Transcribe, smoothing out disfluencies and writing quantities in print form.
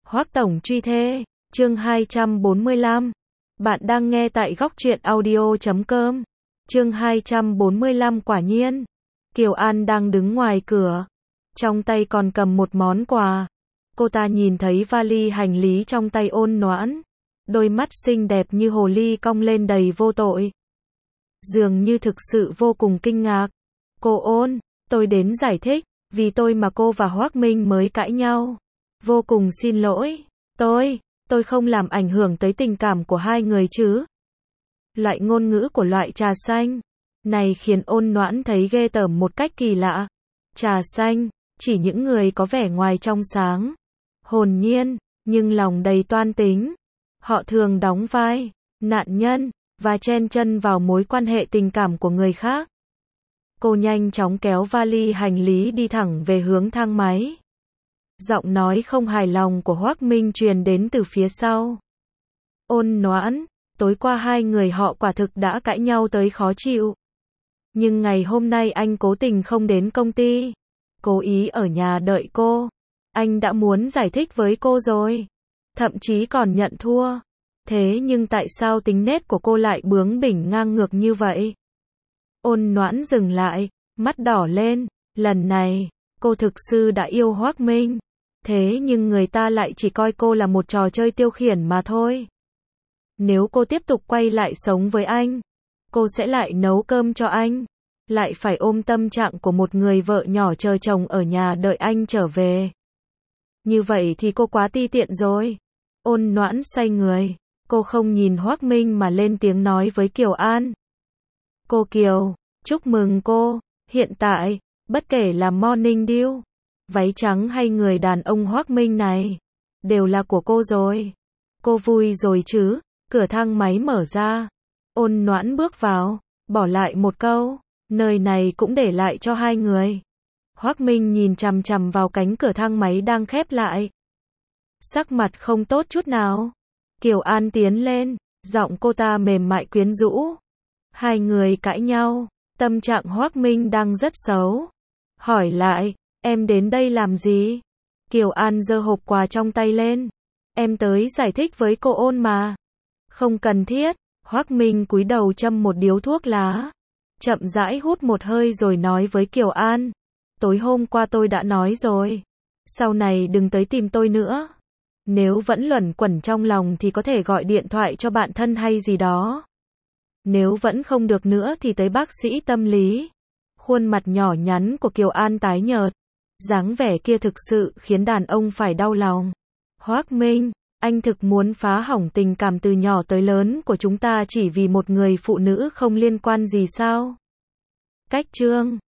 Hoắc tổng truy thê, chương 245. Bạn đang nghe tại góc truyện audio.com. Chương 245 quả nhiên. Kiều An đang đứng ngoài cửa, trong tay còn cầm một món quà. Cô ta nhìn thấy vali hành lý trong tay Ôn Noãn, đôi mắt xinh đẹp như hồ ly cong lên đầy vô tội. Dường như thực sự vô cùng kinh ngạc. Cô Ôn, tôi đến giải thích, vì tôi mà cô và Hoắc Minh mới cãi nhau. Vô cùng xin lỗi, tôi không làm ảnh hưởng tới tình cảm của hai người chứ. Loại ngôn ngữ của loại trà xanh này khiến Ôn Noãn thấy ghê tởm một cách kỳ lạ. Trà xanh, chỉ những người có vẻ ngoài trong sáng, hồn nhiên, nhưng lòng đầy toan tính. Họ thường đóng vai nạn nhân và chen chân vào mối quan hệ tình cảm của người khác. Cô nhanh chóng kéo vali hành lý đi thẳng về hướng thang máy. Giọng nói không hài lòng của Hoắc Minh truyền đến từ phía sau. Ôn Noãn, tối qua hai người họ quả thực đã cãi nhau tới khó chịu. Nhưng ngày hôm nay anh cố tình không đến công ty, cố ý ở nhà đợi cô. Anh đã muốn giải thích với cô rồi, thậm chí còn nhận thua. Thế nhưng tại sao tính nết của cô lại bướng bỉnh ngang ngược như vậy? Ôn Noãn dừng lại, mắt đỏ lên. Lần này, cô thực sự đã yêu Hoắc Minh. Thế nhưng người ta lại chỉ coi cô là một trò chơi tiêu khiển mà thôi. Nếu cô tiếp tục quay lại sống với anh, cô sẽ lại nấu cơm cho anh, lại phải ôm tâm trạng của một người vợ nhỏ chờ chồng ở nhà đợi anh trở về. Như vậy thì cô quá ti tiện rồi. Ôn Noãn xoay người, cô không nhìn Hoắc Minh mà lên tiếng nói với Kiều An. Cô Kiều, chúc mừng cô, hiện tại, bất kể là Morning Dew, váy trắng hay người đàn ông Hoắc Minh này, đều là của cô rồi. Cô vui rồi chứ? Cửa thang máy mở ra. Ôn Noãn bước vào, bỏ lại một câu, nơi này cũng để lại cho hai người. Hoắc Minh nhìn chằm chằm vào cánh cửa thang máy đang khép lại, sắc mặt không tốt chút nào. Kiều An tiến lên, giọng cô ta mềm mại quyến rũ. Hai người cãi nhau, tâm trạng Hoắc Minh đang rất xấu. Hỏi lại, em đến đây làm gì? Kiều An giơ hộp quà trong tay lên. Em tới giải thích với cô Ôn mà. Không cần thiết. Hoắc Minh cúi đầu châm một điếu thuốc lá, chậm rãi hút một hơi rồi nói với Kiều An. Tối hôm qua tôi đã nói rồi, sau này đừng tới tìm tôi nữa. Nếu vẫn luẩn quẩn trong lòng thì có thể gọi điện thoại cho bạn thân hay gì đó. Nếu vẫn không được nữa thì tới bác sĩ tâm lý. Khuôn mặt nhỏ nhắn của Kiều An tái nhợt, dáng vẻ kia thực sự khiến đàn ông phải đau lòng. Hoắc Minh, anh thực muốn phá hỏng tình cảm từ nhỏ tới lớn của chúng ta chỉ vì một người phụ nữ không liên quan gì sao? Cách chương